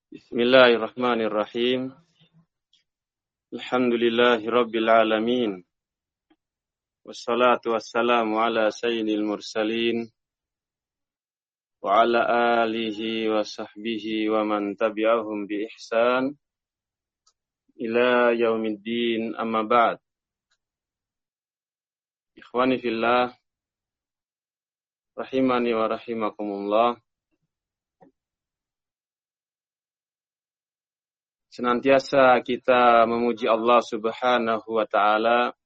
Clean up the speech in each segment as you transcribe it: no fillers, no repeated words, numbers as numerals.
Bismillahirrahmanirrahim. Alhamdulillahi rabbil alamin. Wassalatu wassalamu ala sayyidil mursalin wa ala alihi wa sahbihi wa man tabi'ahum bi ihsan ila yaumiddin, amma ba'd. Ikhwani fillah, rahimani wa rahimakumullah. Senantiasa kita memuji Allah Subhanahu wa ta'ala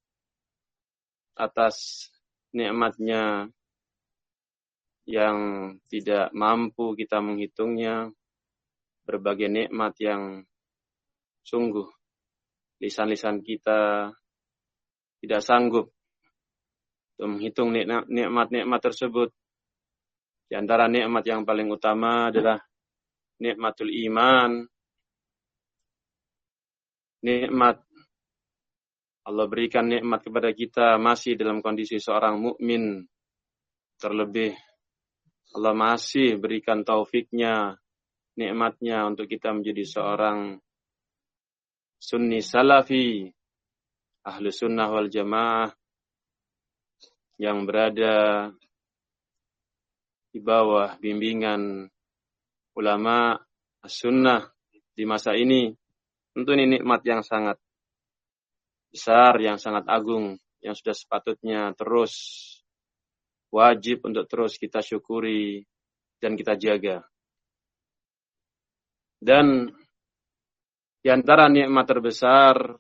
atas nikmatnya yang tidak mampu kita menghitungnya, berbagai nikmat yang sungguh lisan-lisan kita tidak sanggup untuk menghitung nikmat-nikmat tersebut. Di antara nikmat yang paling utama adalah nikmatul iman. Nikmat Allah berikan nikmat kepada kita masih dalam kondisi seorang mukmin. Terlebih Allah masih berikan taufiknya, nikmatnya untuk kita menjadi seorang sunni salafi, ahlu sunnah wal jamaah yang berada di bawah bimbingan ulama as-sunnah di masa ini. Tentu ini nikmat yang sangat besar, yang sangat agung, yang sudah sepatutnya terus wajib untuk terus kita syukuri dan kita jaga. Dan di antara nikmat terbesar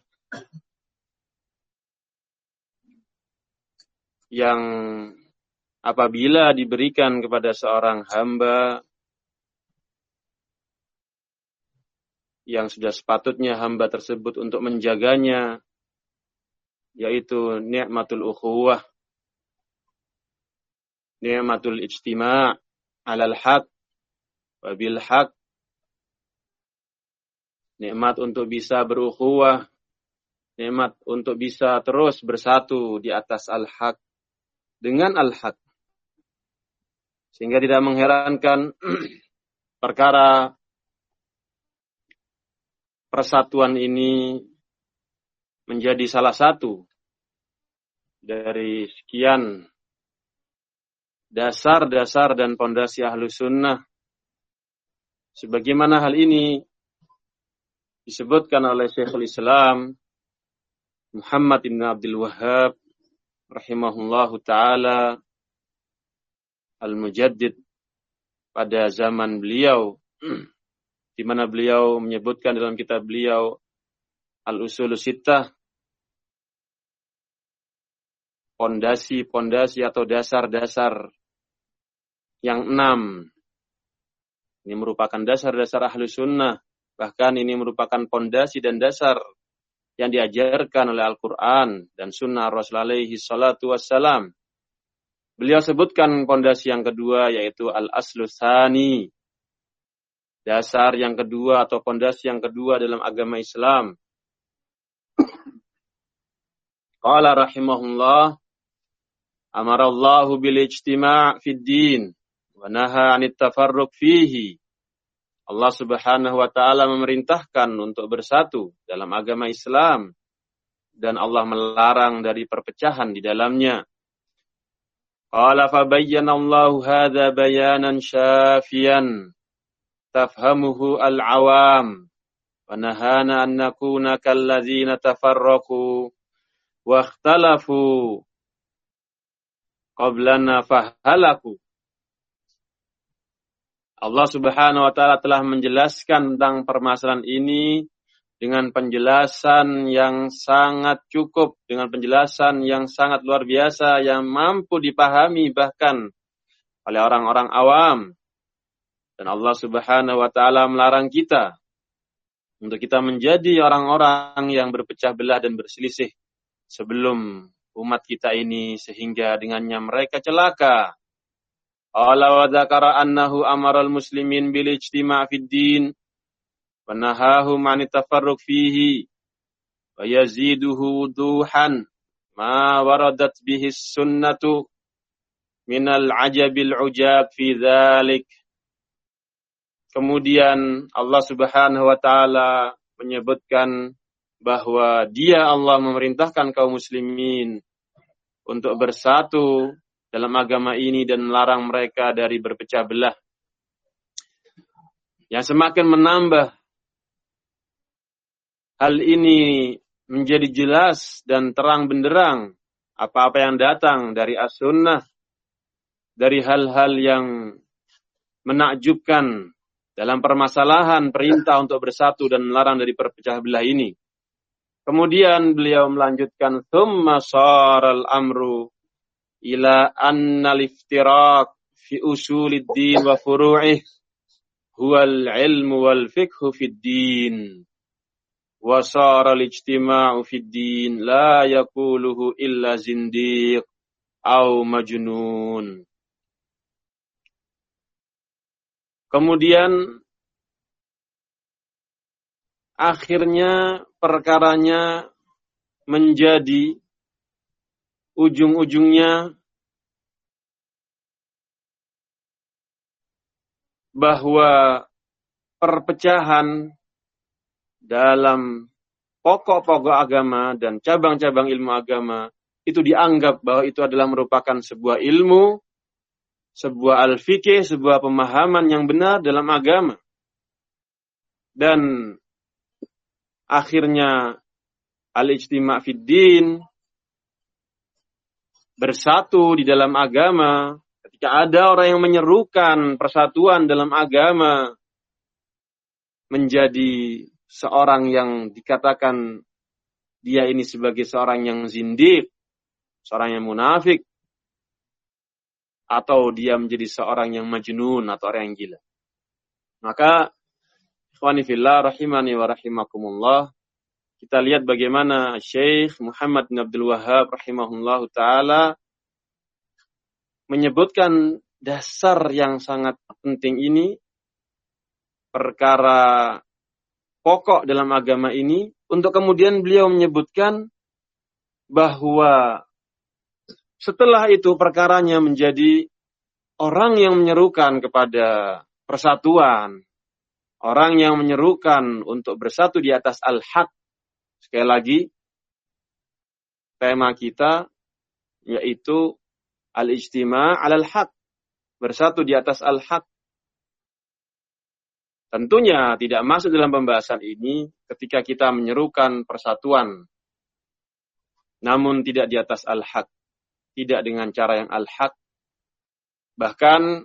yang apabila diberikan kepada seorang hamba yang sudah sepatutnya hamba tersebut untuk menjaganya, yaitu nikmatul ukhuwah, nikmatul ijtima' alal haq wa bil haq, nikmat untuk bisa berukhuwah, nikmat untuk bisa terus bersatu di atas al-haq dengan al-haq. Sehingga tidak mengherankan perkara persatuan ini menjadi salah satu dari sekian dasar-dasar dan pondasi ahlu sunnah. Sebagaimana hal ini disebutkan oleh Syekhul Islam Muhammad ibn Abdul Wahhab rahimahullahu ta'ala al-Mujaddid pada zaman beliau, di mana beliau menyebutkan dalam kitab beliau Al-Usulus Sittah, pondasi-pondasi atau dasar-dasar yang 6. Ini merupakan dasar-dasar ahlu sunnah. Bahkan ini merupakan pondasi dan dasar yang diajarkan oleh Al-Quran dan sunnah Rasul alaihi salatu wassalam. Beliau sebutkan pondasi yang kedua, yaitu Al-Aslu Tsani, dasar yang kedua atau pondasi yang kedua dalam agama Islam. Qala rahimahullah, amarallahu bil ijtima' fid din wa naha 'anit tafarruq fihi. Allah Subhanahu wa ta'ala memerintahkan untuk bersatu dalam agama Islam dan Allah melarang dari perpecahan di dalamnya. Qala fa bayyana Allahu hadza bayanan syafiyan tafhamuhu al-awam wa nahana an nakuna kalladzina tafarraqu wa ikhtalafu qablana fahalaku. Allah Subhanahu wa ta'ala telah menjelaskan tentang permasalahan ini dengan penjelasan yang sangat cukup, dengan penjelasan yang sangat luar biasa, yang mampu dipahami bahkan oleh orang-orang awam. Dan Allah Subhanahu wa ta'ala melarang kita untuk kita menjadi orang-orang yang berpecah belah dan berselisih sebelum umat kita ini, sehingga dengannya mereka celaka. Qala wa dzakara annahu amaral muslimin bil ijtima' fid din wa nahahum 'anit tafarruq fihi wa yaziduhu wuduhan ma waradat bihi sunnatu minal ajabil ujab fi dzalik. Kemudian Allah Subhanahu wa taala menyebutkan bahwa Dia Allah memerintahkan kaum muslimin untuk bersatu dalam agama ini dan melarang mereka dari berpecah belah. Yang semakin menambah hal ini menjadi jelas dan terang benderang apa-apa yang datang dari as-sunnah, dari hal-hal yang menakjubkan dalam permasalahan perintah untuk bersatu dan melarang dari perpecah belah ini. Kemudian beliau melanjutkan, thumma saral amru ila anna al-iftiraq fi usulid din wa furu'ih huwal ilmu wal fiqhu fid din. Wa sara al-ijtima'u fid din la yaquluhu illa zindiq au majnun. Kemudian akhirnya perkaranya menjadi ujung-ujungnya bahwa perpecahan dalam pokok-pokok agama dan cabang-cabang ilmu agama itu dianggap bahwa itu adalah merupakan sebuah ilmu, sebuah al-fiqih, sebuah pemahaman yang benar dalam agama. Dan akhirnya al-ijtima' fid din, bersatu di dalam agama. Ketika ada orang yang menyerukan persatuan dalam agama, menjadi seorang yang dikatakan dia ini sebagai seorang yang zindiq, seorang yang munafik, atau dia menjadi seorang yang majnun atau orang yang gila. Maka ikhwani fillah rahimani wa rahimakumullah, kita lihat bagaimana Syekh Muhammad bin Abdul Wahhab rahimahullahu taala menyebutkan dasar yang sangat penting ini, perkara pokok dalam agama ini, untuk kemudian beliau menyebutkan bahwa setelah itu perkaranya menjadi orang yang menyerukan kepada persatuan, orang yang menyerukan untuk bersatu di atas al-haq. Sekali lagi, tema kita yaitu al-ijtima' alal haq, bersatu di atas al-haq. Tentunya tidak masuk dalam pembahasan ini ketika kita menyerukan persatuan, namun tidak di atas al-haq, tidak dengan cara yang al-haq. Bahkan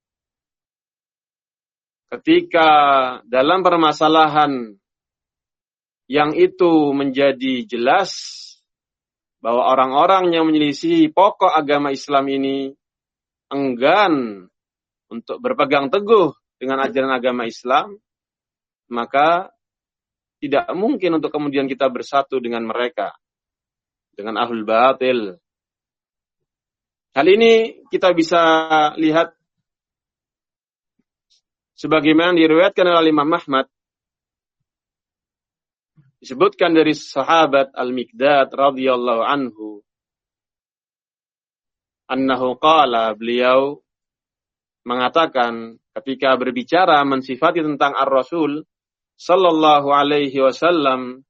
ketika dalam permasalahan yang itu menjadi jelas bahwa orang-orang yang menyelisihi pokok agama Islam ini enggan untuk berpegang teguh dengan ajaran agama Islam, maka tidak mungkin untuk kemudian kita bersatu dengan mereka, dengan ahlul batil. Hal ini kita bisa lihat sebagaimana diriwayatkan oleh Imam Ahmad, disebutkan dari sahabat Al-Miqdad radhiyallahu anhu, annahu qala, beliau mengatakan ketika berbicara mensifati tentang Ar-Rasul sallallahu alaihi wasallam,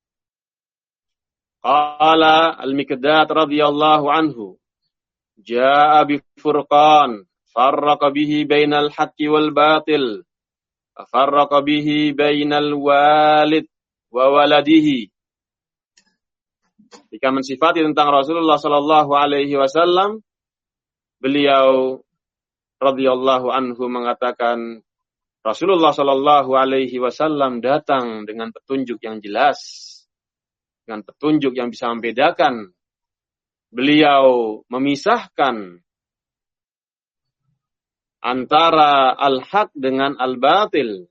qala Al-Miqdad radhiyallahu anhu, jaa'a bi furqan farraqa bihi bainal haqqi wal batil, farraqa bihi bainal walid wa waladihi. Ketika mensifati tentang Rasulullah sallallahu alaihi wasallam, beliau radhiyallahu anhu mengatakan Rasulullah sallallahu alaihi wasallam datang dengan petunjuk yang jelas, dengan petunjuk yang bisa membedakan. Beliau memisahkan antara al-haq dengan al-batil.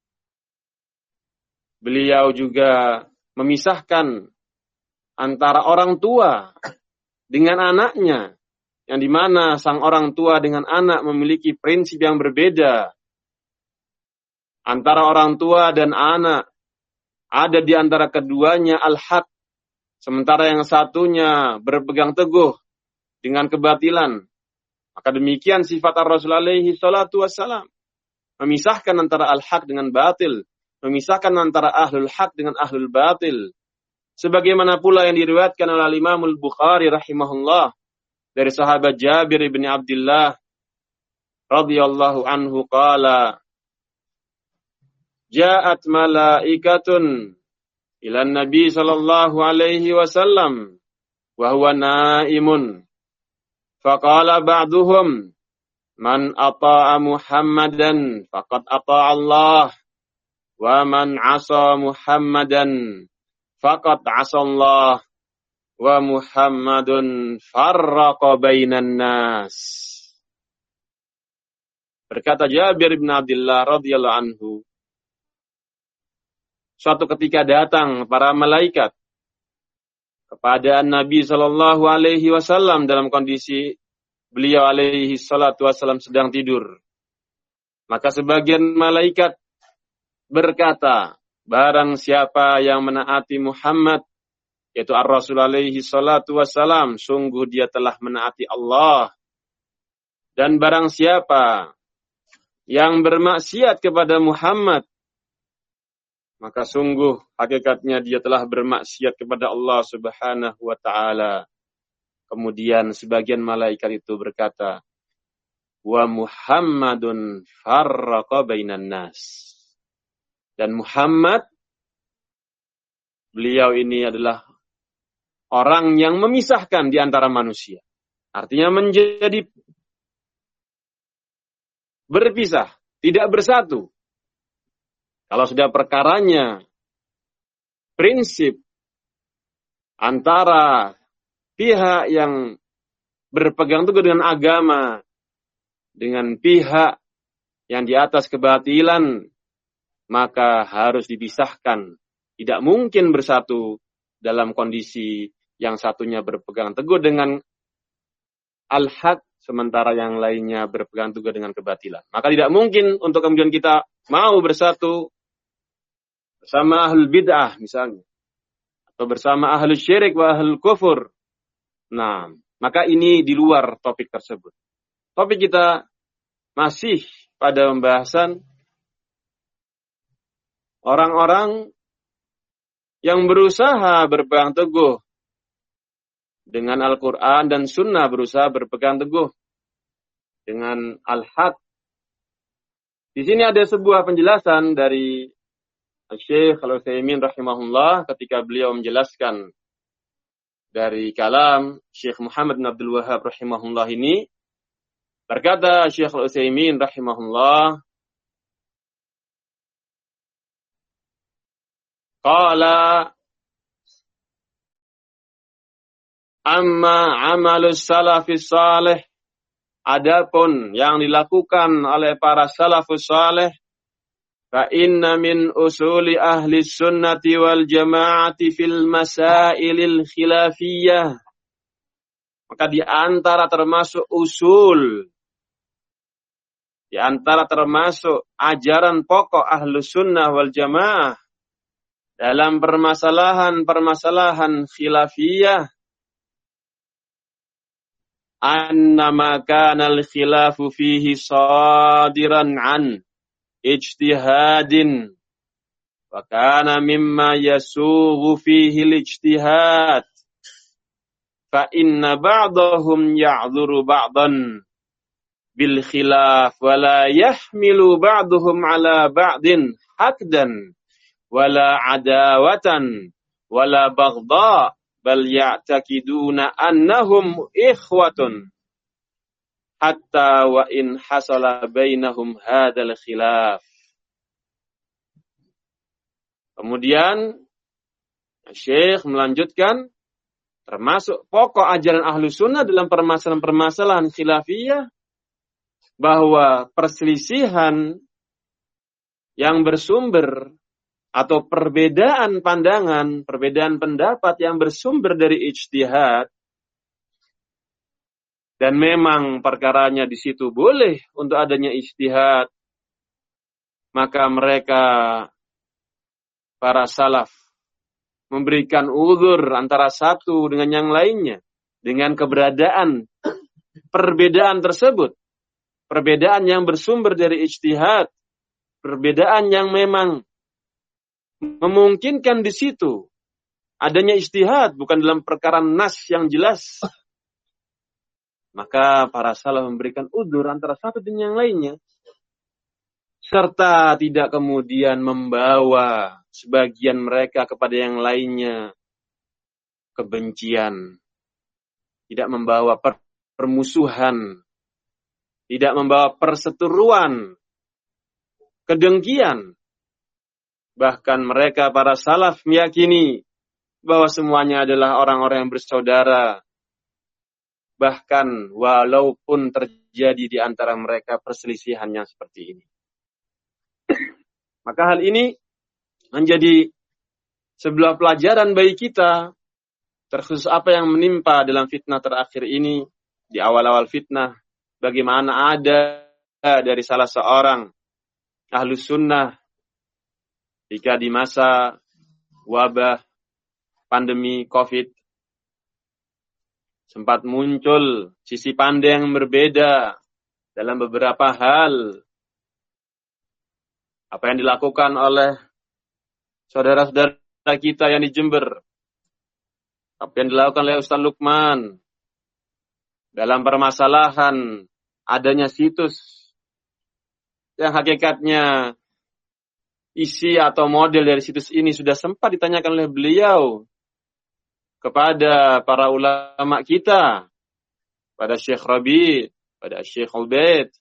Beliau juga memisahkan antara orang tua dengan anaknya, yang dimana sang orang tua dengan anak memiliki prinsip yang berbeda. Antara orang tua dan anak ada di antara keduanya al-haq, sementara yang satunya berpegang teguh dengan kebatilan. Maka demikian sifat Ar-Rasul alaihi salatu wassalam. memisahkan antara al-haq dengan batil, memisahkan antara ahlul haq dengan ahlul batil. Sebagaimana pula yang diriwayatkan oleh Imam Al-Bukhari rahimahullah dari sahabat Jabir bin Abdullah radhiyallahu anhu qala ja'at malaikatun ila Nabi sallallahu alaihi wasallam wa huwa naimun faqala ba'duhum man ata'a Muhammadan faqad ata'a Allah wa man 'asa Muhammadan faqad 'asa Allah wa Muhammadun farraqa bainan nas. Berkata Jabir bin Abdullah radhiyallahu anhu, suatu ketika datang para malaikat kepada Nabi sallallahu alaihi wasallam dalam kondisi beliau alaihi salatu wasallam sedang tidur. Maka sebagian malaikat berkata, barang siapa yang menaati Muhammad, yaitu Ar-Rasul alaihi salatu wassalam, sungguh dia telah menaati Allah. Dan barang siapa yang bermaksiat kepada Muhammad, maka sungguh hakikatnya dia telah bermaksiat kepada Allah subhanahu wa ta'ala. Kemudian sebagian malaikat itu berkata, wa Muhammadun farraqa bainan nas. Dan Muhammad, beliau ini adalah orang yang memisahkan di antara manusia. Artinya menjadi berpisah, tidak bersatu. Kalau sudah perkaranya prinsip antara pihak yang berpegang teguh dengan agama, dengan pihak yang di atas kebatilan, maka harus dipisahkan. Tidak mungkin bersatu dalam kondisi yang satunya berpegang teguh dengan al-haq, sementara yang lainnya berpegang teguh dengan kebatilan. Maka tidak mungkin untuk kemudian kita mau bersatu bersama ahlul bid'ah misalnya, atau bersama ahlul syirik wa ahlul kufur. Nah, maka ini di luar topik tersebut. Topik kita masih pada pembahasan orang-orang yang berusaha berpegang teguh dengan Al-Quran dan Sunnah, berusaha berpegang teguh dengan Al-Haq. Di sini ada sebuah penjelasan dari Syekh Al-Utsaimin rahimahullah ketika beliau menjelaskan dari kalam Syekh Muhammad bin Abdul Wahhab rahimahullah ini. Berkata Syekh Al-Utsaimin rahimahullah, qala amma amalus salafis salih, adapun yang dilakukan oleh para salafus salih, fa inna min usuli ahli sunnati wal jamaati fil masailil khilafiyah, maka di antara termasuk usul, di antara termasuk ajaran pokok ahlu sunnah wal jamaah dalam permasalahan khilafiyah, annama kana al-khilafu fihi sadiran an ijtihadin wa kana mimma yasughu fihi al-ijtihad fa inna ba'dahum ya'dhuru ba'dan bil khilaf wa la yahmilu ba'duhum ala ba'din hakdan wala adawatan wala baghdha bal ya'taqiduna annahum ikhwatun hatta wa in hasala bainahum hadzal khilaf. Kemudian Syekh melanjutkan, termasuk pokok ajaran ahlu sunnah dalam permasalahan-permasalahan khilafiyah, bahwa perselisihan yang bersumber atau perbedaan pandangan, perbedaan pendapat yang bersumber dari ijtihad, dan memang perkaranya di situ boleh untuk adanya ijtihad, maka mereka, para salaf, memberikan uzur antara satu dengan yang lainnya, dengan keberadaan perbedaan tersebut, perbedaan yang bersumber dari ijtihad, perbedaan yang memang memungkinkan di situ adanya ijtihad, bukan dalam perkara nas yang jelas, maka para salaf memberikan udzur antara satu dan yang lainnya, serta tidak kemudian membawa sebagian mereka kepada yang lainnya kebencian, tidak membawa permusuhan, tidak membawa perseteruan, kedengkian. Bahkan mereka para salaf meyakini bahwa semuanya adalah orang-orang yang bersaudara. Bahkan walaupun terjadi di antara mereka perselisihan yang seperti ini. Maka hal ini menjadi sebuah pelajaran bagi kita, terkhusus apa yang menimpa dalam fitnah terakhir ini, di awal-awal fitnah, bagaimana ada dari salah seorang ahlus sunnah jika di masa wabah pandemi COVID sempat muncul sisi pandang yang berbeda dalam beberapa hal. Apa yang dilakukan oleh saudara-saudara kita yang di Jember, apa yang dilakukan oleh Ustaz Lukman dalam permasalahan adanya situs yang hakikatnya isi atau model dari situs ini sudah sempat ditanyakan oleh beliau kepada para ulama kita, pada Syekh Rabi, pada Syekh Ubaid.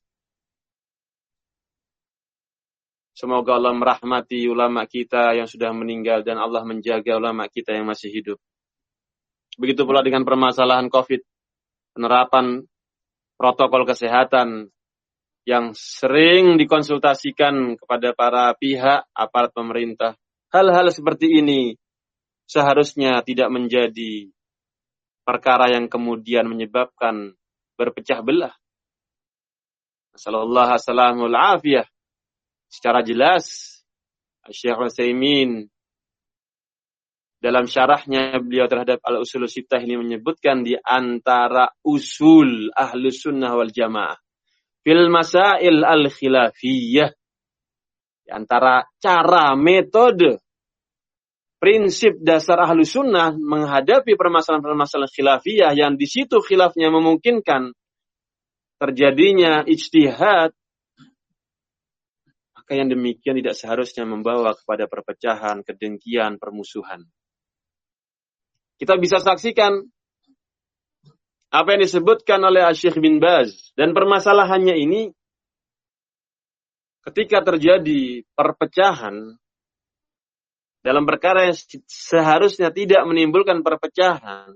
Semoga Allah merahmati ulama kita yang sudah meninggal dan Allah menjaga ulama kita yang masih hidup. Begitu pula dengan permasalahan COVID, penerapan protokol kesehatan yang sering dikonsultasikan kepada para pihak aparat pemerintah. Hal-hal seperti ini seharusnya tidak menjadi perkara yang kemudian menyebabkan berpecah belah. Nasallallahu alaihi afiyah. Secara jelas, Syekh Utsaimin dalam syarahnya beliau terhadap Al-Usul Sittah ini menyebutkan di antara usul Ahlus Sunnah wal Jamaah fil masail al-khilafiyah, di antara cara, metode, prinsip dasar Ahlus Sunnah menghadapi permasalahan-permasalahan khilafiyah yang di situ khilafnya memungkinkan terjadinya ijtihad, maka yang demikian tidak seharusnya membawa kepada perpecahan, kedengkian, permusuhan. Kita bisa saksikan apa yang disebutkan oleh Syekh bin Baz, dan permasalahannya ini ketika terjadi perpecahan dalam perkara yang seharusnya tidak menimbulkan perpecahan,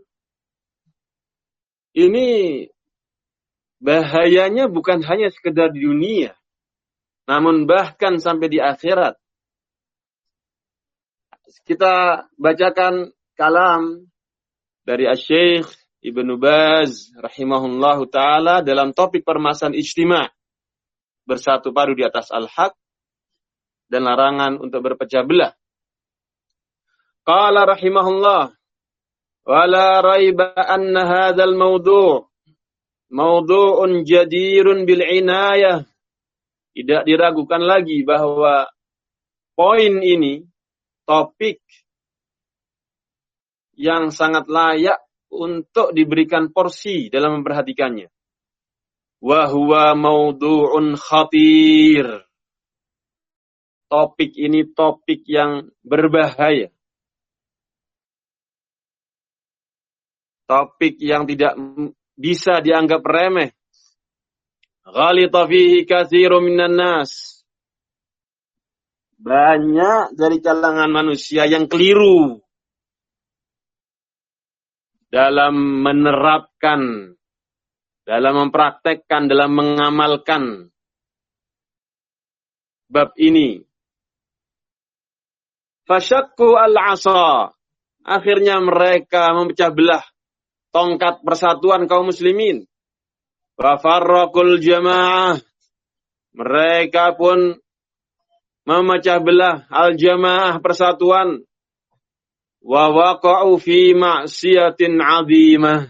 ini bahayanya bukan hanya sekedar di dunia, namun bahkan sampai di akhirat. Kita bacakan kalam dari Syekh Ibnu Baz rahimahullahu ta'ala dalam topik permasalahan ijtima', bersatu padu di atas al-haq dan larangan untuk berpecah belah. Qala rahimahullah, wala raiba anna hadzal mawdu'un jadirun bil inayah. Tidak diragukan lagi bahwa poin ini, topik yang sangat layak untuk diberikan porsi dalam memperhatikannya. Wa huwa mawdu'un khatir. Topik ini topik yang berbahaya. Topik yang tidak bisa dianggap remeh. Ghalita fihi katsirun minan nas. Banyak dari kalangan manusia yang keliru dalam menerapkan, dalam mempraktekkan, dalam mengamalkan bab ini. Fasyakku al-asa. Akhirnya mereka memecah belah tongkat persatuan kaum muslimin. Wa farraqul jamaah. Mereka pun memecah belah al-jamaah persatuan. Wa waqa'u fi ma'siyatin 'azimah.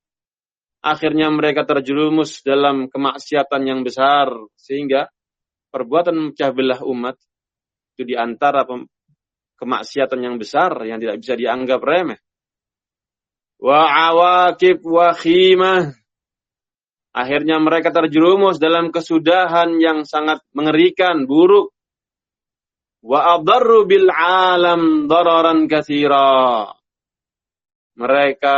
Akhirnya mereka terjerumus dalam kemaksiatan yang besar, sehingga perbuatan memecah belah umat itu di antara kemaksiatan yang besar yang tidak bisa dianggap remeh. Wa awaqib wa khimah. Akhirnya mereka terjerumus dalam kesudahan yang sangat mengerikan, buruk. Wa adarru bil alam dararan katsira. Mereka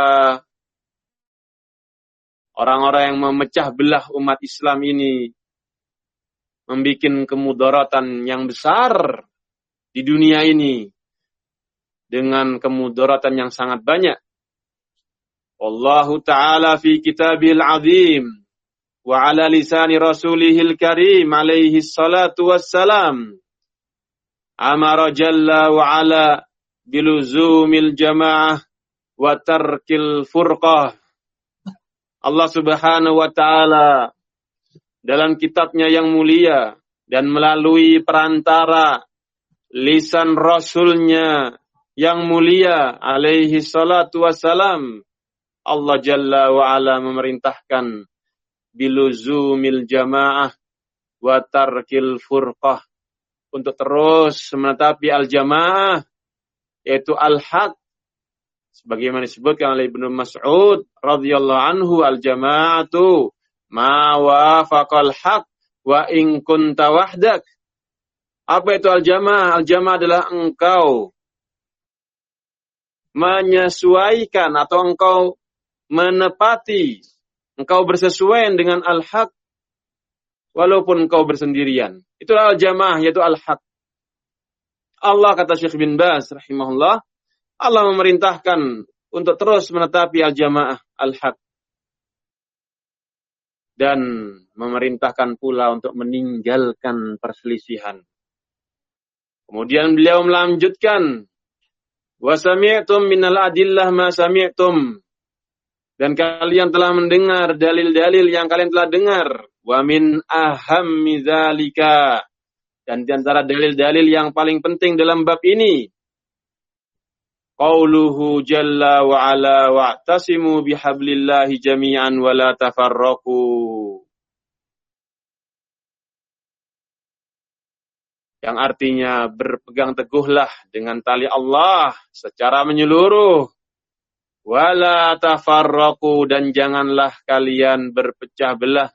orang-orang yang memecah belah umat Islam ini membikin kemudaratan yang besar di dunia ini dengan kemudaratan yang sangat banyak. Wallahu ta'ala fi kitabil azim wa ala lisani rasulihil karim alaihi salatu wassalam amara jalla wa ala biluzumil jamaah wa tarkil furqah. Allah subhanahu wa ta'ala dalam kitabnya yang mulia dan melalui perantara lisan rasulnya yang mulia alaihi salatu wassalam, Allah jalla wa ala memerintahkan biluzumil jamaah wa tarkil furqah, untuk terus menetapi al-jamaah, yaitu al-haq, sebagaimana disebutkan oleh Ibnu Mas'ud radhiyallahu anhu, al-jama'atu ma wafaqal haq wa in kunta wahdak. Apa itu al-jamaah? Al-jamaah adalah engkau menyesuaikan atau engkau menepati, engkau bersesuaian dengan al-haq walaupun engkau bersendirian. Itulah al-jamaah, yaitu al-haq. Allah, kata Syekh bin Baz rahimahullah, Allah memerintahkan untuk terus menetapi al-jamaah, al-haq. Dan memerintahkan pula untuk meninggalkan perselisihan. Kemudian beliau melanjutkan, wa sami'tum minal adillah ma sami'tum. Dan kalian telah mendengar dalil-dalil yang kalian telah dengar. Wa min ahammi dzalika. Dan di antara dalil-dalil yang paling penting dalam bab ini, qauluhu jalla wa ala wa'tasimu bihablillahi jami'an wa la tafarraqu. Yang artinya berpegang teguhlah dengan tali Allah secara menyeluruh. Wa la tafarraqu, dan janganlah kalian berpecah belah.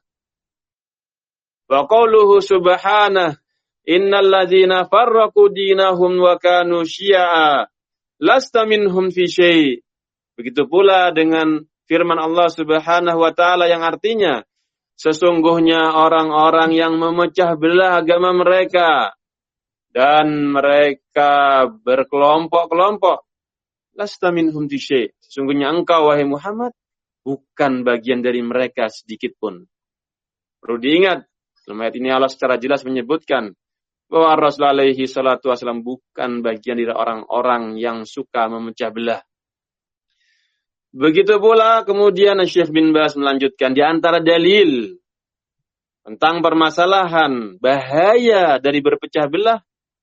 Wa qauluhu subhanahu innal ladzina farraqu dinahum wa kanu syi'a lasta minhum fi syai'. Begitu pula dengan firman Allah Subhanahu wa taala yang artinya, sesungguhnya orang-orang yang memecah belah agama mereka dan mereka berkelompok-kelompok, lasta minhum fi syai'. Sesungguhnya engkau wahai Muhammad bukan bagian dari mereka sedikit pun. Perlu diingat, dalam ayat ini Allah secara jelas menyebutkan bahwa Rasulullah alaihi salatu wasallam bukan bagian dari orang-orang yang suka memecah belah. Begitu pula kemudian Syekh bin Baz melanjutkan, di antara dalil tentang permasalahan bahaya dari berpecah belah,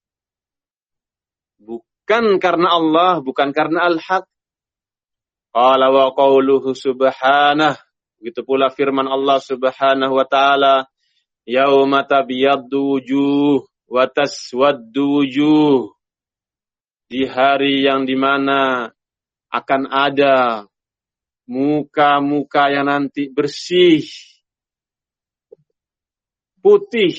bukan karena Allah, bukan karena al-haq. Qala wa qauluhu subhanahu. Begitu pula firman Allah Subhanahu wa taala, yauma tabyaddu wujuh wa taswaddu wujuh. Di hari yang dimana akan ada muka-muka yang nanti bersih, putih.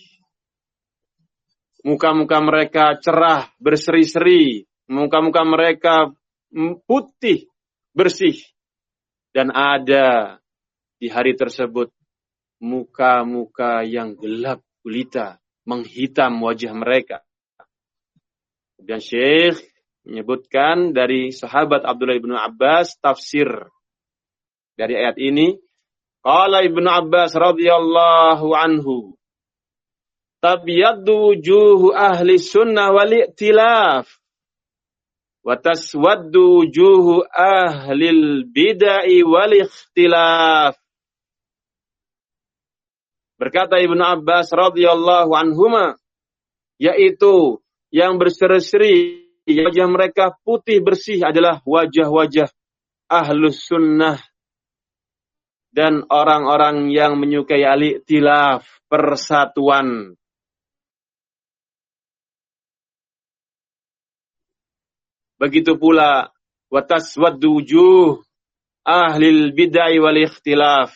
Muka-muka mereka cerah, berseri-seri. Muka-muka mereka putih, bersih. Dan ada di hari tersebut muka-muka yang gelap gulita, menghitam wajah mereka. Dan Syekh menyebutkan dari sahabat Abdullah bin Abbas tafsir dari ayat ini. Qala Ibnu Abbas radhiyallahu anhu, tabyaddu wujuhu ahli sunnah wal i'tilaf wa taswaddu wujuhu ahli bid'ah wal ikhtilaf. Berkata Ibnu Abbas radhiyallahu anhuma, yaitu yang berseri-seri, wajah mereka putih bersih adalah wajah-wajah ahlus sunnah dan orang-orang yang menyukai al-i'tilaf, persatuan. Begitu pula wa taswaddu wujuh ahlil bid'ah wal ikhtilaf.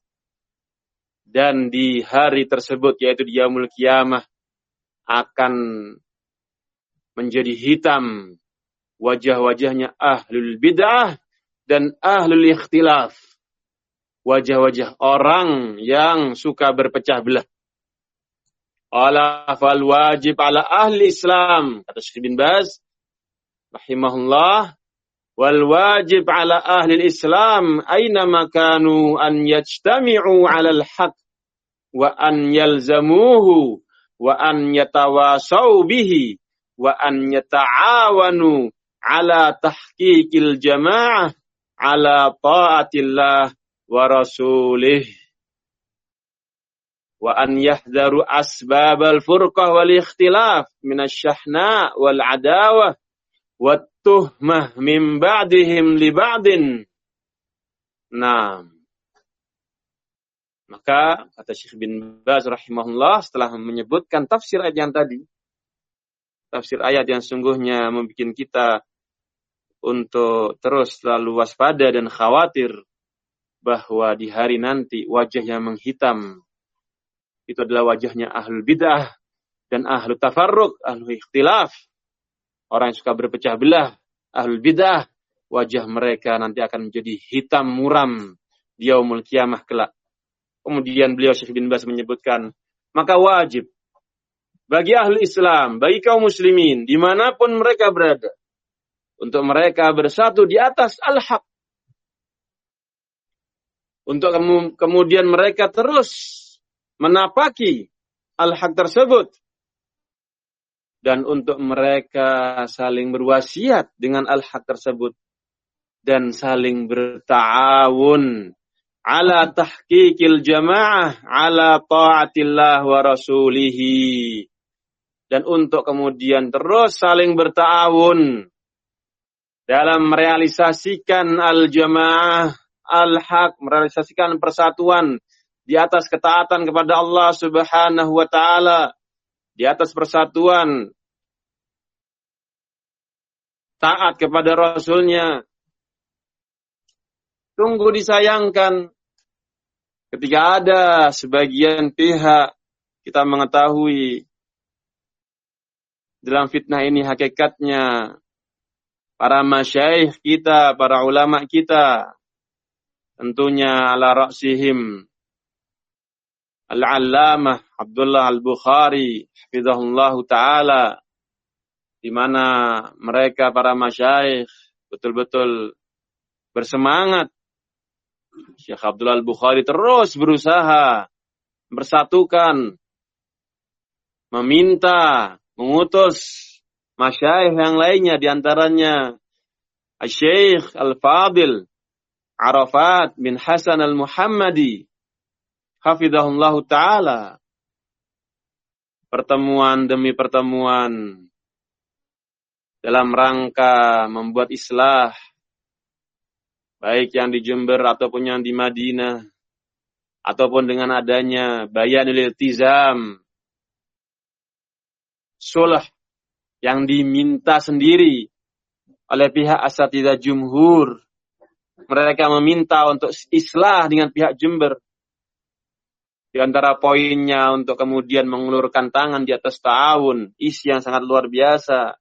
Dan di hari tersebut, yaitu di yaumul qiyamah, akan menjadi hitam wajah-wajahnya ahlul bid'ah dan ahlul ikhtilaf. Wajah-wajah orang yang suka berpecah belah. Ala fal wajib ala ahli Islam, kata Syekh bin Baz rahimahullah, wal wajib ala ahli Islam aina makanu an yajtami'u ala al-haq wa an yalzamuhu wa an yatawasau bihi wa an yata'awanu ala tahqiqil jama'ah ala ta'atillah wa rasulih wa an yahdharu asbabal furqah wal ikhtilaf minasyahna wal adawah wat tuhmah min ba'dihim li ba'din. Nah, maka kata Syekh bin Baz rahimahullah setelah menyebutkan tafsir ayat yang tadi, tafsir ayat yang sungguhnya membuat kita untuk terus selalu waspada dan khawatir bahwa di hari nanti wajah yang menghitam itu adalah wajahnya ahlul bid'ah dan ahlul tafarruq, ahlul ikhtilaf. Orang yang suka berpecah belah, ahlul bid'ah, wajah mereka nanti akan menjadi hitam muram di yaumul qiyamah kelak. Kemudian beliau Syekh bin Baz menyebutkan, maka wajib bagi ahli Islam, bagi kaum muslimin, dimanapun mereka berada, untuk mereka bersatu di atas al-haq. Untuk kemudian mereka terus menapaki al-haq tersebut. Dan untuk mereka saling berwasiat dengan al-haq tersebut. Dan saling berta'awun ala tahqiqil jama'ah ala ta'atillah wa rasulihi. Dan untuk kemudian terus saling berta'awun dalam merealisasikan al-jama'ah, al-haq, merealisasikan persatuan di atas ketaatan kepada Allah Subhanahu wa ta'ala, di atas persatuan taat kepada Rasulnya. Tunggu disayangkan ketika ada sebagian pihak kita mengetahui dalam fitnah ini hakikatnya para masyayikh kita, para ulama kita, tentunya ala ra'sihim Al-Allamah Abdullah Al-Bukhari hafizahullahu ta'ala, di mana mereka para masyayikh betul-betul bersemangat. Syekh Abdullah Al-Bukhari terus berusaha bersatukan, meminta, mengutus masyayikh yang lainnya, diantaranya Syekh Al-Fadil Arafat bin Hasan Al-Muhammadi hafizahullahu ta'ala. Pertemuan demi pertemuan dalam rangka membuat islah, baik yang di Jember ataupun yang di Madinah, ataupun dengan adanya bayanul iltizam, sulh yang diminta sendiri oleh pihak asatidzah jumhur. Mereka meminta untuk islah dengan pihak Jember. Di antara poinnya untuk kemudian mengulurkan tangan di atas ta'awun, isi yang sangat luar biasa.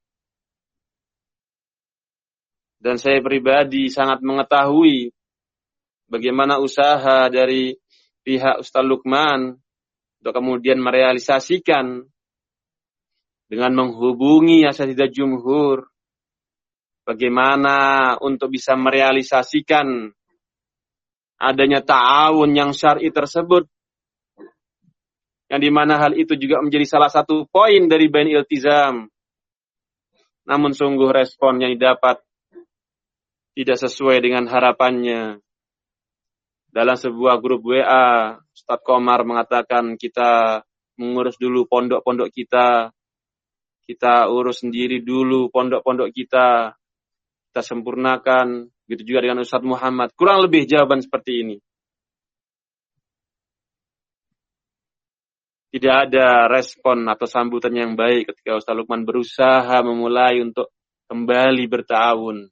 Dan saya pribadi sangat mengetahui bagaimana usaha dari pihak Ustaz Lukman untuk kemudian merealisasikan dengan menghubungi asatidzah jumhur, bagaimana untuk bisa merealisasikan adanya ta'awun yang syar'i tersebut, yang dimana hal itu juga menjadi salah satu poin dari bayan iltizam. Namun sungguh respon yang didapat tidak sesuai dengan harapannya. Dalam sebuah grup WA, Ustaz Komar mengatakan kita mengurus dulu pondok-pondok kita urus sendiri dulu pondok-pondok kita sempurnakan. Begitu juga dengan Ustaz Muhammad. Kurang lebih jawaban seperti ini. Tidak ada respon atau sambutan yang baik ketika Ustaz Lukman berusaha memulai untuk kembali bertahun.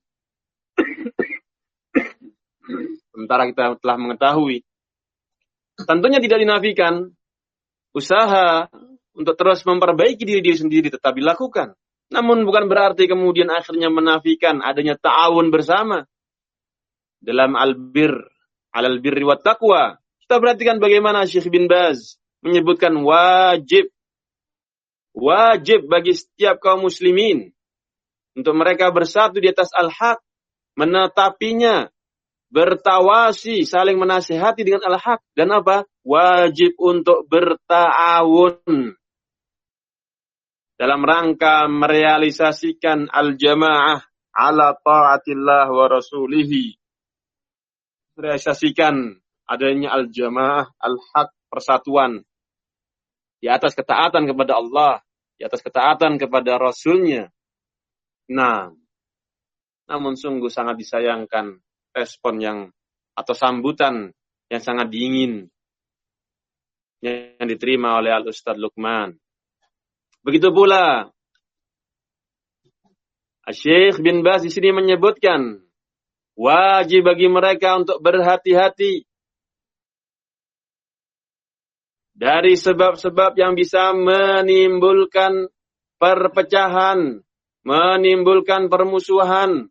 Sementara kita telah mengetahui, tentunya tidak dinafikan usaha untuk terus memperbaiki diri sendiri tetap dilakukan. Namun bukan berarti kemudian akhirnya menafikan adanya ta'awun bersama dalam alal birri wat taqwa. Kita perhatikan bagaimana Syekh bin Baz menyebutkan wajib bagi setiap kaum muslimin untuk mereka bersatu di atas al-haq, menetapinya, bertawasi, saling menasihati dengan al-haq, dan apa? Wajib untuk berta'awun dalam rangka merealisasikan al-jamaah ala ta'atillah wa rasulihi. Merealisasikan adanya al-jamaah, al-haq, persatuan di atas ketaatan kepada Allah, di atas ketaatan kepada Rasulnya. Nah, namun sungguh sangat disayangkan respon atau sambutan yang sangat dingin yang diterima oleh Al-Ustadz Luqman. Begitu pula Syekh bin Baz di sini menyebutkan wajib bagi mereka untuk berhati-hati dari sebab-sebab yang bisa menimbulkan perpecahan, menimbulkan permusuhan.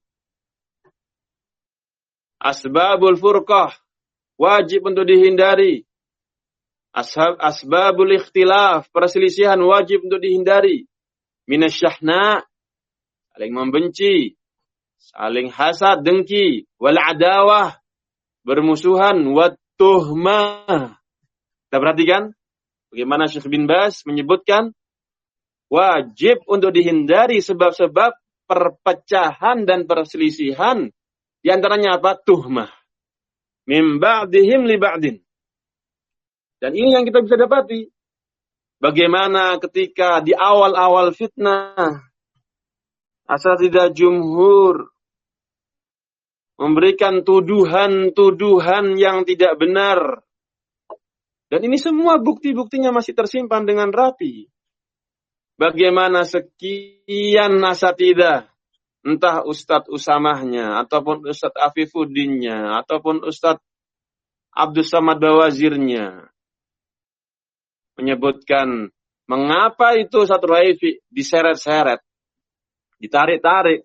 Asbabul furqah wajib untuk dihindari. Asbabul ikhtilaf, perselisihan wajib untuk dihindari. Minasyahna, saling membenci, saling hasad, dengki, wal adawah, bermusuhan, wat tuhmah. Kita perhatikan bagaimana Syekh bin Baz menyebutkan wajib untuk dihindari sebab-sebab perpecahan dan perselisihan. Di antaranya apa? Tuhmah. Min ba'dihim li ba'din. Dan ini yang kita bisa dapati. Bagaimana ketika di awal-awal fitnah, asatidzah jumhur memberikan tuduhan-tuduhan yang tidak benar. Dan ini semua bukti-buktinya masih tersimpan dengan rapi. Bagaimana sekian asatidzah, entah Ustadz Usamahnya, ataupun Ustadz Afifuddinnya, ataupun Ustadz Abdus Samad Bawazirnya, menyebutkan mengapa itu Ustadz Ruhaifi diseret-seret, ditarik-tarik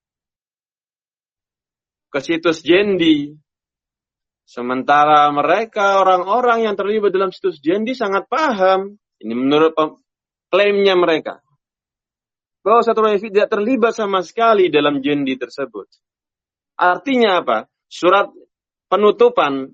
ke situs Jendi. Sementara mereka, orang-orang yang terlibat dalam situs Jendi sangat paham. Ini menurut klaimnya mereka. Bahwa Ustadz Ruhaifi tidak terlibat sama sekali dalam Jendi tersebut. Artinya apa? Surat penutupan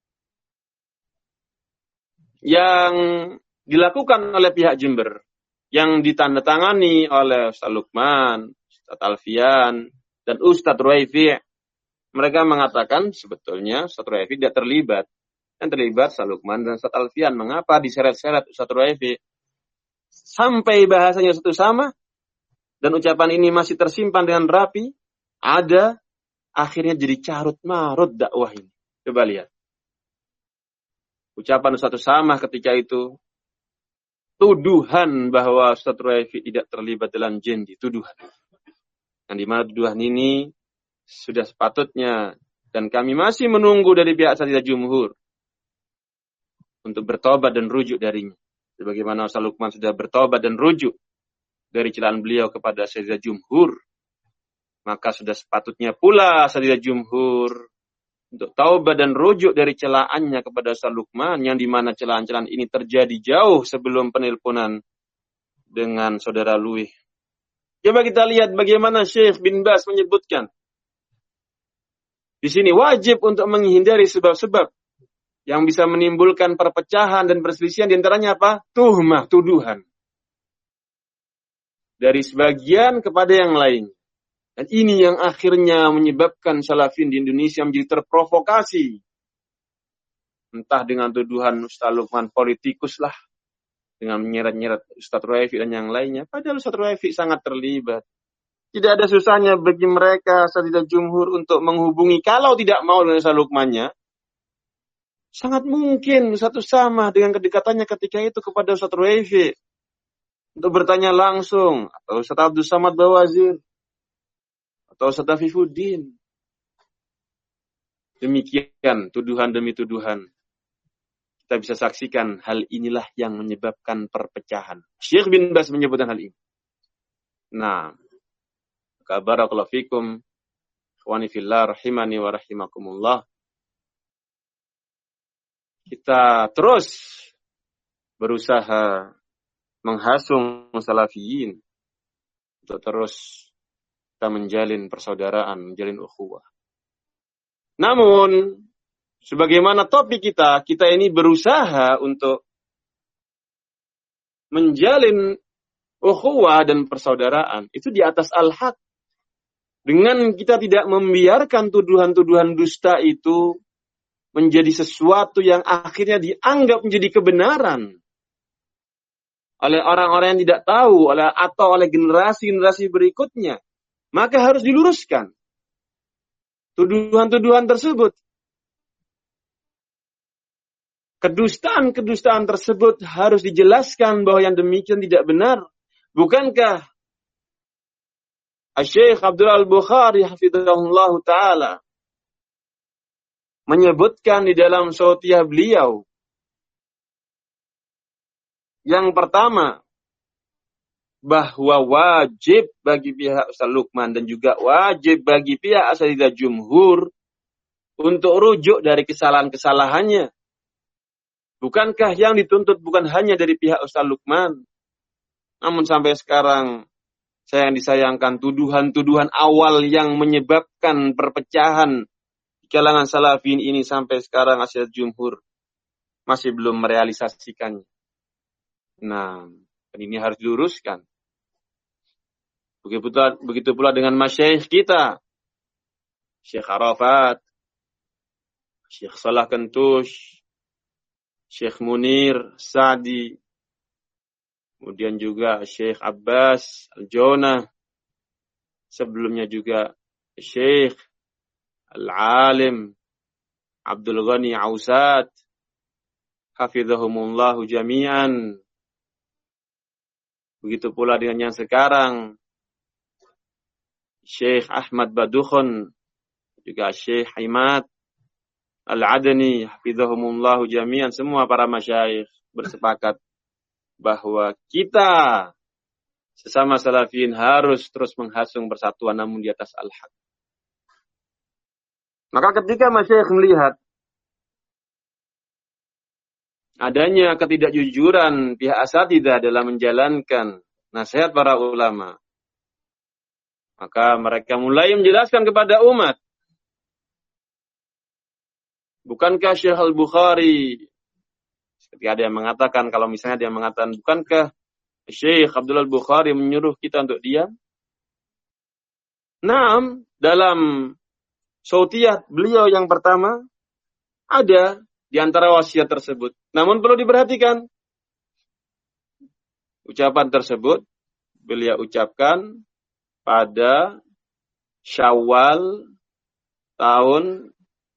yang dilakukan oleh pihak Jember, yang ditandatangani oleh Ustadz Luqman, Ustadz Alfian, dan Ustadz Ruhaifi, mereka mengatakan sebetulnya Ustadz Ruhaifi tidak terlibat. Yang terlibat Ustadz Luqman dan Ustadz Alfian. Mengapa diseret-seret Ustadz Ruhaifi? Sampai bahasanya satu sama, dan ucapan ini masih tersimpan dengan rapi, ada, akhirnya jadi carut-marut dakwah ini. Coba lihat. Ucapan Ustadz Usamah ketika itu, tuduhan bahwa Ustadz Ruhaifi tidak terlibat dalam Jendi, tuduhan. Yang dimana tuduhan ini sudah sepatutnya, dan kami masih menunggu dari pihak asatidzah jumhur untuk bertobat dan rujuk darinya. Sebagaimana Ustadz Luqman sudah bertobat dan rujuk dari celaan beliau kepada asatidzah jumhur, maka sudah sepatutnya pula asatidzah jumhur untuk taubat dan rujuk dari celaannya kepada Ustadz Luqman, yang dimana celaan-celaan ini terjadi jauh sebelum penelponan dengan saudara Luih. Coba kita lihat bagaimana Syekh bin Baz menyebutkan. Di sini wajib untuk menghindari sebab-sebab yang bisa menimbulkan perpecahan dan perselisihan, di antaranya apa? Tuhmah, tuduhan. Dari sebagian kepada yang lain. Dan ini yang akhirnya menyebabkan salafin di Indonesia menjadi terprovokasi. Entah dengan tuduhan Ustadz Luqman politikus lah, dengan menyeret-nyeret Ustadz Ruhaifi dan yang lainnya. Padahal Ustadz Ruhaifi sangat terlibat. Tidak ada susahnya bagi mereka asatidzah jumhur untuk menghubungi, kalau tidak mau dengan Ustadz Luqmannya. Sangat mungkin satu sama dengan kedekatannya ketika itu kepada Ustadz Ruhaifi. Untuk bertanya langsung, atau Ustadz Abdus Samad Bawazir. atau Ustaz Afifuddin. Demikian tuduhan demi tuduhan. Kita bisa saksikan hal inilah yang menyebabkan perpecahan. Syekh bin Baz menyebutkan hal ini. Nah, barakallahu fikum, ikhwani fillah rahimani wa rahimakumullah. Kita terus berusaha menghasung salafiyin untuk terus kita menjalin persaudaraan, menjalin ukhuwah. Namun, sebagaimana topik kita ini berusaha untuk menjalin ukhuwah dan persaudaraan. Itu di atas al-haq. Dengan kita tidak membiarkan tuduhan-tuduhan dusta itu menjadi sesuatu yang akhirnya dianggap menjadi kebenaran oleh orang-orang yang tidak tahu, atau oleh generasi-generasi berikutnya. Maka harus diluruskan tuduhan-tuduhan tersebut. Kedustaan-kedustaan tersebut harus dijelaskan bahwa yang demikian tidak benar. Bukankah Syekh Abdul Al-Bukhari hafizahullah ta'ala menyebutkan di dalam sautiyah beliau, yang pertama, bahwa wajib bagi pihak Ustaz Lukman dan juga wajib bagi pihak asatidzah jumhur untuk rujuk dari kesalahan-kesalahannya. Bukankah yang dituntut bukan hanya dari pihak Ustaz Lukman? Namun sampai sekarang, sayang disayangkan, tuduhan-tuduhan awal yang menyebabkan perpecahan di kalangan salafin ini sampai sekarang asatidzah jumhur masih belum merealisasikannya. Nah, ini harus diluruskan. Begitu pula dengan masyayikh kita. Syekh Arafat, Syekh Salah Kentush, Syekh Munir Sa'di, kemudian juga Syekh Abbas Al-Jonah, sebelumnya juga Syekh Al-Alim Abdul Ghani Ausat, hafizahumullahu jami'an. Begitu pula dengan yang sekarang, Syekh Ahmad Badukhun, juga Syekh Imad Al-Adani, hafizahumullahu jami'an. Semua para masyayikh bersepakat bahwa kita sesama salafin harus terus menghasung persatuan namun di atas al-haq. Maka ketika masyayikh melihat adanya ketidakjujuran pihak asatidzah dalam menjalankan nasihat para ulama, maka mereka mulai menjelaskan kepada umat. Bukankah Syekh Al-Bukhari, ketika ada yang mengatakan, kalau misalnya dia mengatakan, bukankah Syekh Abdul Al-Bukhari menyuruh kita untuk diam? Naam, dalam sautiyah beliau yang pertama, ada di antara wasiat tersebut. Namun perlu diperhatikan, ucapan tersebut beliau ucapkan pada Syawal tahun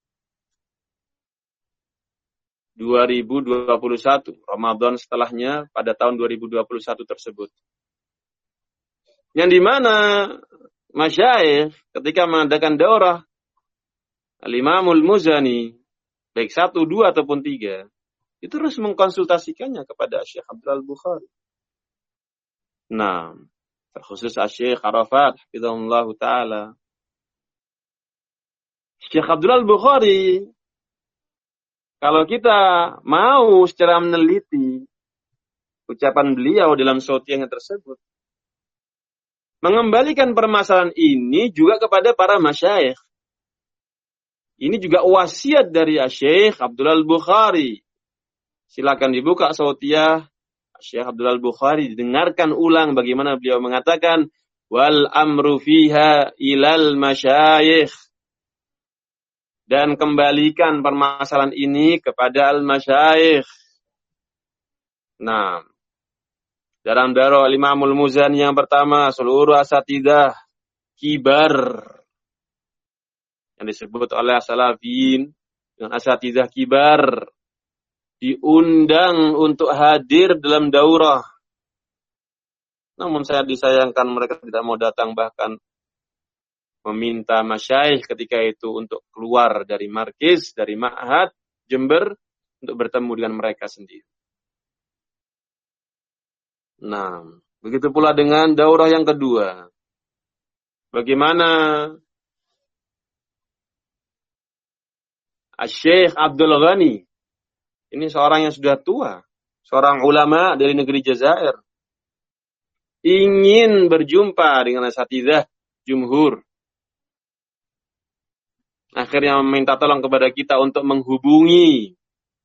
2021. Ramadan setelahnya pada tahun 2021 tersebut. Yang dimana masyayikh ketika mengadakan daurah Al-Imamul Muzani, baik 1, 2, ataupun 3, itu terus mengkonsultasikannya kepada Syekh Abdul Bukhari. Nah, terkhusus Syekh Arafat, hafizahullah ta'ala. Syekh Abdul Bukhari, kalau kita mau secara meneliti ucapan beliau dalam sautiyahnya tersebut, mengembalikan permasalahan ini juga kepada para masyayikh. Ini juga wasiat dari Syekh Abdul Bukhari. Silakan dibuka sautiyah Syekh Abdul Bukhari, didengarkan ulang bagaimana beliau mengatakan wal amru fiha ilal masyayikh, dan kembalikan permasalahan ini kepada al-masyayikh. Nah, dalam Darul Imamul Muzani yang pertama, seluruh asatidzah kibar yang disebut oleh salafin dengan asatidzah kibar diundang untuk hadir dalam daurah. Namun saya disayangkan mereka tidak mau datang, bahkan meminta masyayikh ketika itu untuk keluar dari markis, dari ma'had Jember untuk bertemu dengan mereka sendiri. Nah, begitu pula dengan daurah yang kedua. Bagaimana Syekh Abdul Ghani, ini seorang yang sudah tua, seorang ulama dari negeri Jazair, ingin berjumpa dengan asatidzah jumhur. Akhirnya meminta tolong kepada kita untuk menghubungi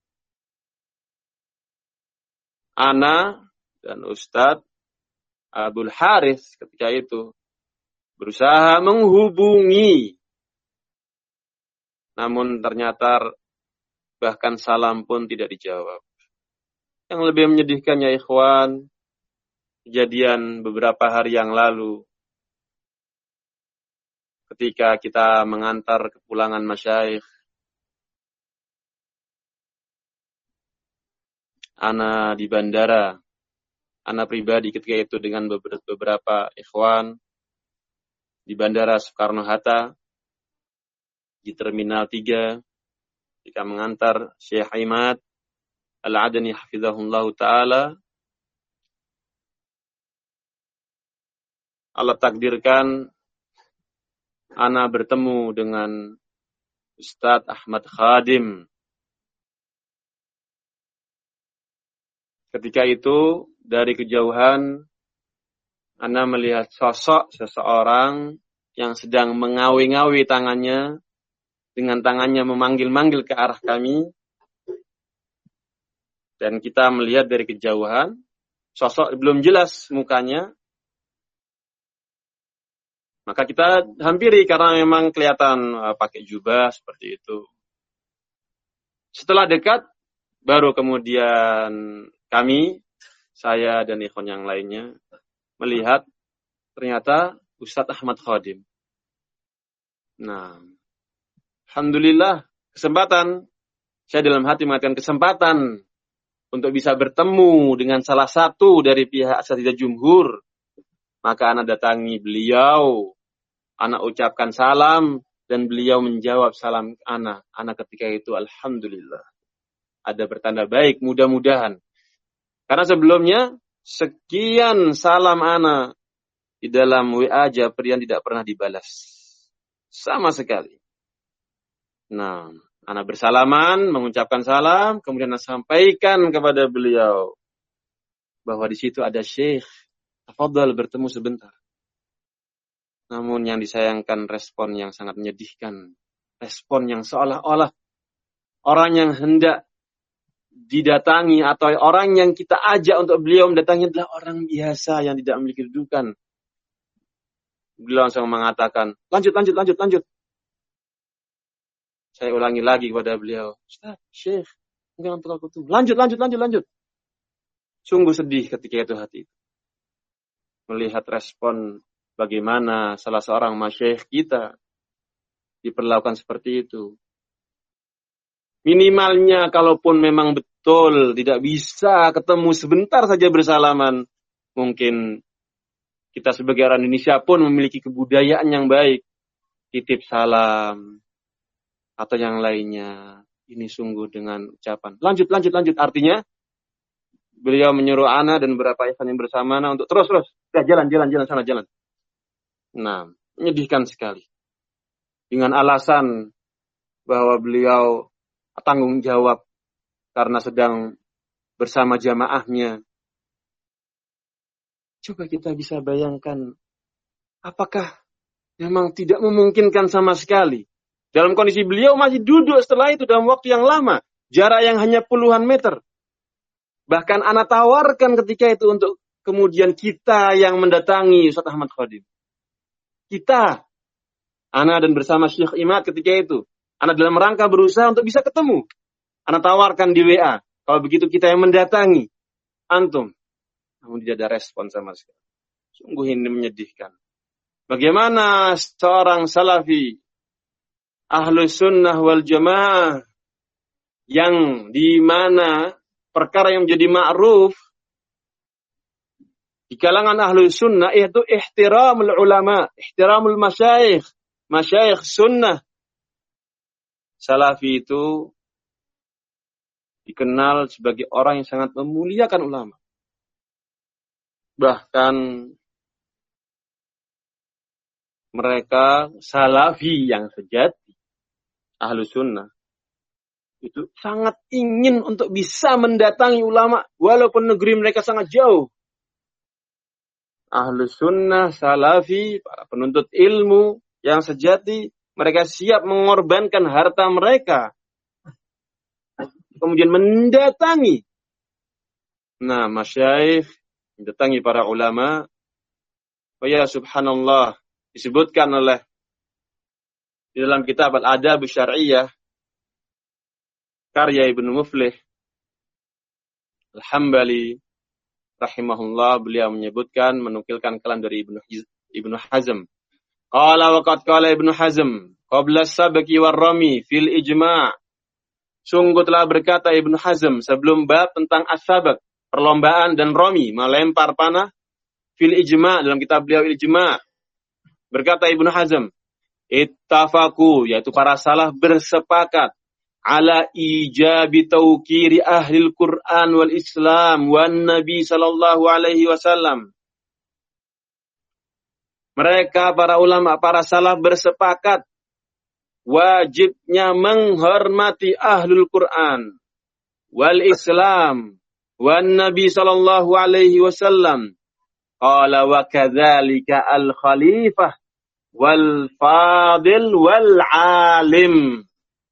ana dan Ustadz Abdul Harith ketika itu. Berusaha menghubungi. Namun ternyata bahkan salam pun tidak dijawab. Yang lebih menyedihkan ya ikhwan, kejadian beberapa hari yang lalu ketika kita mengantar kepulangan masyayikh, ana di bandara, ana pribadi ketika itu dengan beberapa ikhwan di Bandara Soekarno-Hatta, di Terminal 3, kita mengantar Syekh Imad Al-Adani hafizahullah ta'ala. Allah takdirkan ana bertemu dengan Ustadz Ahmad Khadim. Ketika itu, dari kejauhan, ana melihat sosok seseorang yang sedang mengawi-ngawi tangannya, dengan tangannya memanggil-manggil ke arah kami. Dan kita melihat dari kejauhan, sosok belum jelas mukanya. Maka kita hampiri karena memang kelihatan pakai jubah seperti itu. Setelah dekat, baru kemudian kami, saya dan ikhwan yang lainnya, melihat ternyata Ustadz Ahmad Khadim. Nah, alhamdulillah kesempatan, saya dalam hati mengatakan kesempatan untuk bisa bertemu dengan salah satu dari pihak asatidzah jumhur. Maka anak datangi beliau, anak ucapkan salam, dan beliau menjawab salam anak. Anak ketika itu alhamdulillah ada bertanda baik, mudah-mudahan. Karena sebelumnya sekian salam ana di dalam WA Japrian tidak pernah dibalas. Sama sekali. Nah, ana bersalaman, mengucapkan salam, kemudian ana sampaikan kepada beliau bahwa di situ ada Syekh. Tafadhal bertemu sebentar. Namun yang disayangkan respon yang sangat menyedihkan. Respon yang seolah-olah orang yang hendak didatangi atau orang yang kita ajak untuk beliau mendatangi adalah orang biasa yang tidak memiliki kedudukan. Beliau langsung mengatakan, lanjut. Saya ulangi lagi kepada beliau, Ustaz, Syekh, enggak untuk aku tuh. Lanjut. Sungguh sedih ketika itu hati. Melihat respon bagaimana salah seorang masyayikh kita diperlakukan seperti itu. Minimalnya kalaupun memang betul tidak bisa ketemu sebentar saja bersalaman, mungkin kita sebagai orang Indonesia pun memiliki kebudayaan yang baik. Titip salam atau yang lainnya. Ini sungguh dengan ucapan. Lanjut. Artinya beliau menyuruh ana dan beberapa ikhwan yang bersama untuk terus. Ya, jalan sana. Nah, menyedihkan sekali. Dengan alasan bahwa beliau tanggung jawab karena sedang bersama jamaahnya. Coba kita bisa bayangkan, apakah memang tidak memungkinkan sama sekali. Dalam kondisi beliau masih duduk setelah itu dalam waktu yang lama, jarak yang hanya puluhan meter. Bahkan ana tawarkan ketika itu untuk kemudian kita yang mendatangi Ustadz Ahmad Khadim. Kita, ana dan bersama Syekh Imad ketika itu, ana dalam rangka berusaha untuk bisa ketemu. Ana tawarkan di WA. Kalau begitu kita yang mendatangi antum. Namun tidak ada respon sama sekali. Sungguh ini menyedihkan. Bagaimana seorang salafi Ahlus Sunnah wal Jamaah yang di mana perkara yang menjadi ma'ruf di kalangan Ahlus Sunnah yaitu ihtiramul ulama, ihtiramul masyayikh, masyayikh sunnah salafi itu dikenal sebagai orang yang sangat memuliakan ulama. Bahkan mereka salafi yang sejati, ahlu sunnah, itu sangat ingin untuk bisa mendatangi ulama walaupun negeri mereka sangat jauh. Ahlu sunnah, salafi, para penuntut ilmu yang sejati, mereka siap mengorbankan harta mereka. Kemudian mendatangi. Nah, masyayikh, mendatangi para ulama. Ya subhanallah, disebutkan oleh di dalam kitab Al-Adab Syar'iyyah, karya Ibnu Muflih Al-Hambali rahimahullah, beliau menyebutkan, menukilkan kalam dari Ibnu Hazm. Qala waqad qala Ibnu Hazm qabla sabqi war-rami fil ijma'. Sungguh telah berkata Ibnu Hazm sebelum bab tentang as-sabq, perlombaan dan rami, melempar panah, fil ijma', dalam kitab beliau ijma'. Berkata Ibnu Hazm, ittafaqu, yaitu para salaf bersepakat, ala ijabi tawqiri ahlil Qur'an wal Islam wan Nabi sallallahu alaihi wasallam. Mereka para ulama, para salaf bersepakat wajibnya menghormati ahlul Qur'an wal Islam wan Nabi sallallahu alaihi wasallam. Qala wa kadzalika al khalifah wal fadil wal alim.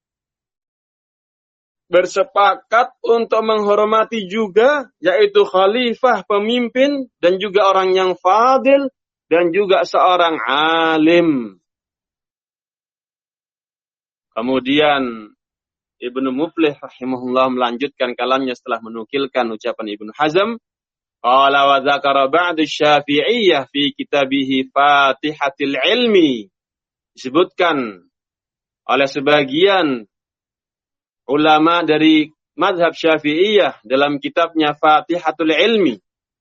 Bersepakat untuk menghormati juga, yaitu khalifah, pemimpin, dan juga orang yang fadil, dan juga seorang alim. Kemudian Ibnu Muflih rahimahullah melanjutkan kalamnya setelah menukilkan ucapan Ibnu Hazm. Qala wa dzakara ba'd asy-Syafi'iyyah fi kitabih Fatihatul Ilmi. Disebutkan oleh sebagian ulama dari mazhab Syafi'iyah dalam kitabnya Fatihatul Ilmi,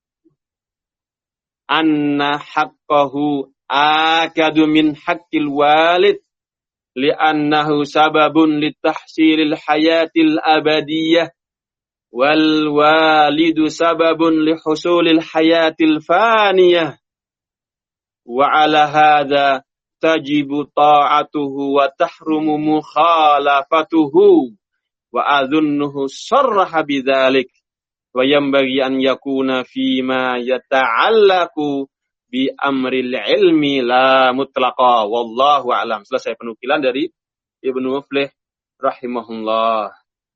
anna haqqahu akadu min haqqil walid li'annahu sababun litahsilil hayatil abadiyah wal walidu sababun lihusulil hayatil faniyah wa ala hadha tajibu ta'atuhu wa tahrumu mukhalafatuhu wa adhunnuhu sarraha bidzalik wa yanbaghi an yakuna fima yata'allaqu bi amril ilmi la mutlaqa wallahu a'lam. Selesai penukilan dari Ibnu Muflih rahimahullah.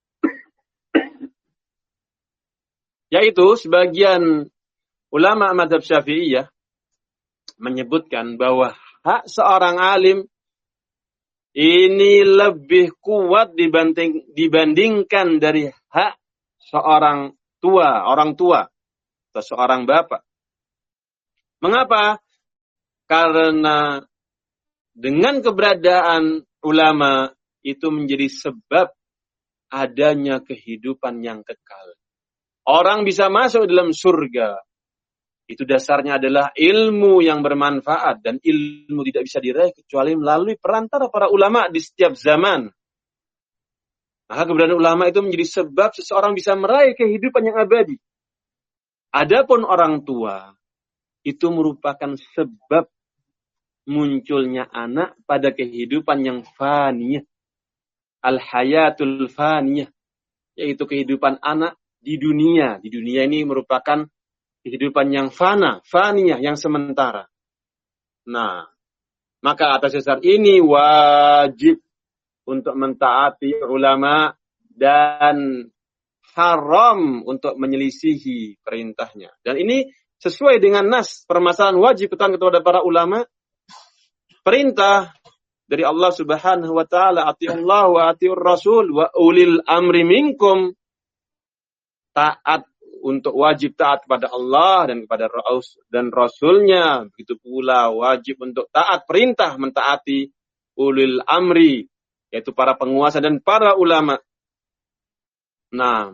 Yaitu sebagian ulama mazhab Syafi'iyah menyebutkan bahwa hak seorang alim ini lebih kuat dibandingkan dari hak seorang tua, orang tua atau seorang bapak. Mengapa? Karena dengan keberadaan ulama itu menjadi sebab adanya kehidupan yang kekal. Orang bisa masuk dalam surga. Itu dasarnya adalah ilmu yang bermanfaat, dan ilmu tidak bisa diraih kecuali melalui perantara para ulama di setiap zaman. Maka keberadaan ulama itu menjadi sebab seseorang bisa meraih kehidupan yang abadi. Adapun orang tua itu merupakan sebab munculnya anak pada kehidupan yang faniyah. Al-hayatul faniyah, yaitu kehidupan anak di dunia. Di dunia ini merupakan kehidupan yang faniyah, yang sementara. Nah, maka atas dasar ini wajib untuk mentaati ulama dan haram untuk menyelisihi perintahnya. Dan ini sesuai dengan nas permasalahan wajib kepada para ulama. Perintah dari Allah Subhanahu wa taala, atiullah wa atiur rasul wa ulil amri minkum. Taat, untuk wajib taat kepada Allah dan kepada Rasulnya. Begitu pula wajib untuk taat perintah, mentaati ulil amri, yaitu para penguasa dan para ulama. Nah,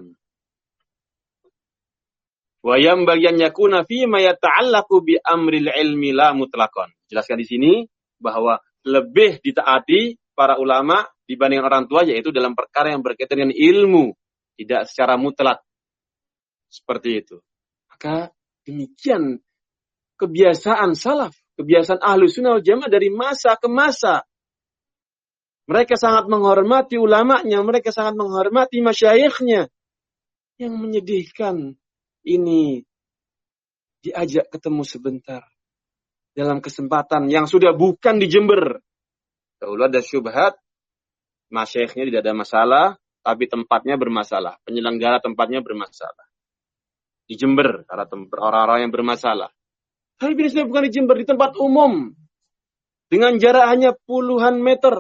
wa yanbaghi an yakuna fi ma yata'allaqu bi amril ilmi la mutlaqan. Jelaskan di sini bahwa lebih ditaati para ulama dibanding orang tua, yaitu dalam perkara yang berkaitan dengan ilmu, tidak secara mutlak. Seperti itu. Maka demikian kebiasaan salaf, kebiasaan ahlu sunnah wal jamaah dari masa ke masa. Mereka sangat menghormati ulamanya, mereka sangat menghormati masyayikhnya. Yang menyedihkan, ini diajak ketemu sebentar dalam kesempatan yang sudah bukan di Jember. Dahulu ada syubhat, masyayikhnya tidak ada masalah, tapi tempatnya bermasalah, penyelenggara tempatnya bermasalah. Di Jember, karena orang-orang yang bermasalah. Tapi ini sudah bukan di Jember, di tempat umum. Dengan jarak hanya puluhan meter.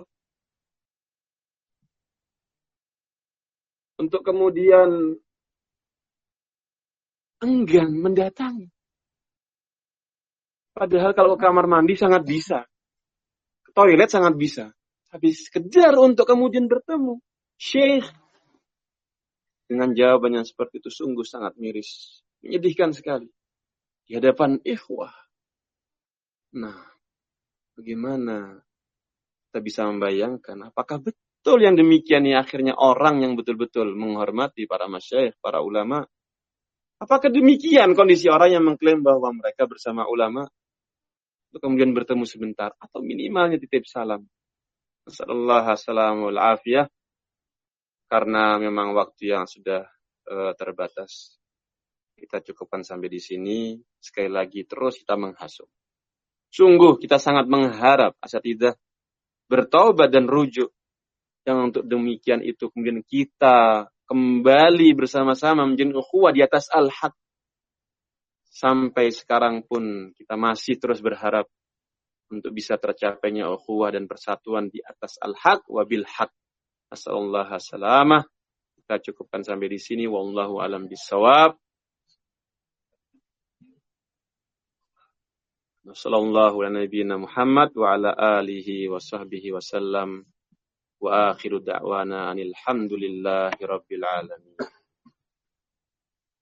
Untuk kemudian enggan mendatangi. Padahal kalau ke kamar mandi sangat bisa. Ke toilet sangat bisa. Tapi sekedar untuk kemudian bertemu Syekh. Dengan jawaban yang seperti itu sungguh sangat miris. Menyedihkan sekali. Di hadapan ikhwah. Nah, bagaimana kita bisa membayangkan apakah betul yang demikian ini akhirnya orang yang betul-betul menghormati para masyayikh, para ulama? Apakah demikian kondisi orang yang mengklaim bahwa mereka bersama ulama untuk kemudian bertemu sebentar atau minimalnya titip salam? Assalamualaikum warahmatullahi. Karena memang waktu yang sudah terbatas, kita cukupkan sampai di sini. Sekali lagi terus kita menghasut. Sungguh kita sangat mengharap asatidzah bertaubat dan rujuk. Yang untuk demikian itu kemudian kita kembali bersama-sama menjadi ukhuwah di atas al-haq. Sampai sekarang pun kita masih terus berharap untuk bisa tercapainya ukhuwah dan persatuan di atas al-haq wa bil haq. Nasallallahu salamah. Kita cukupkan sampai di sini. Wallahu alam bisawab. Sallallahu ala nabiyyina Muhammad wa ala alihi wa sahbihi wa sallam. Wa akhiru da'wana anil hamdulillahi rabbil alamin.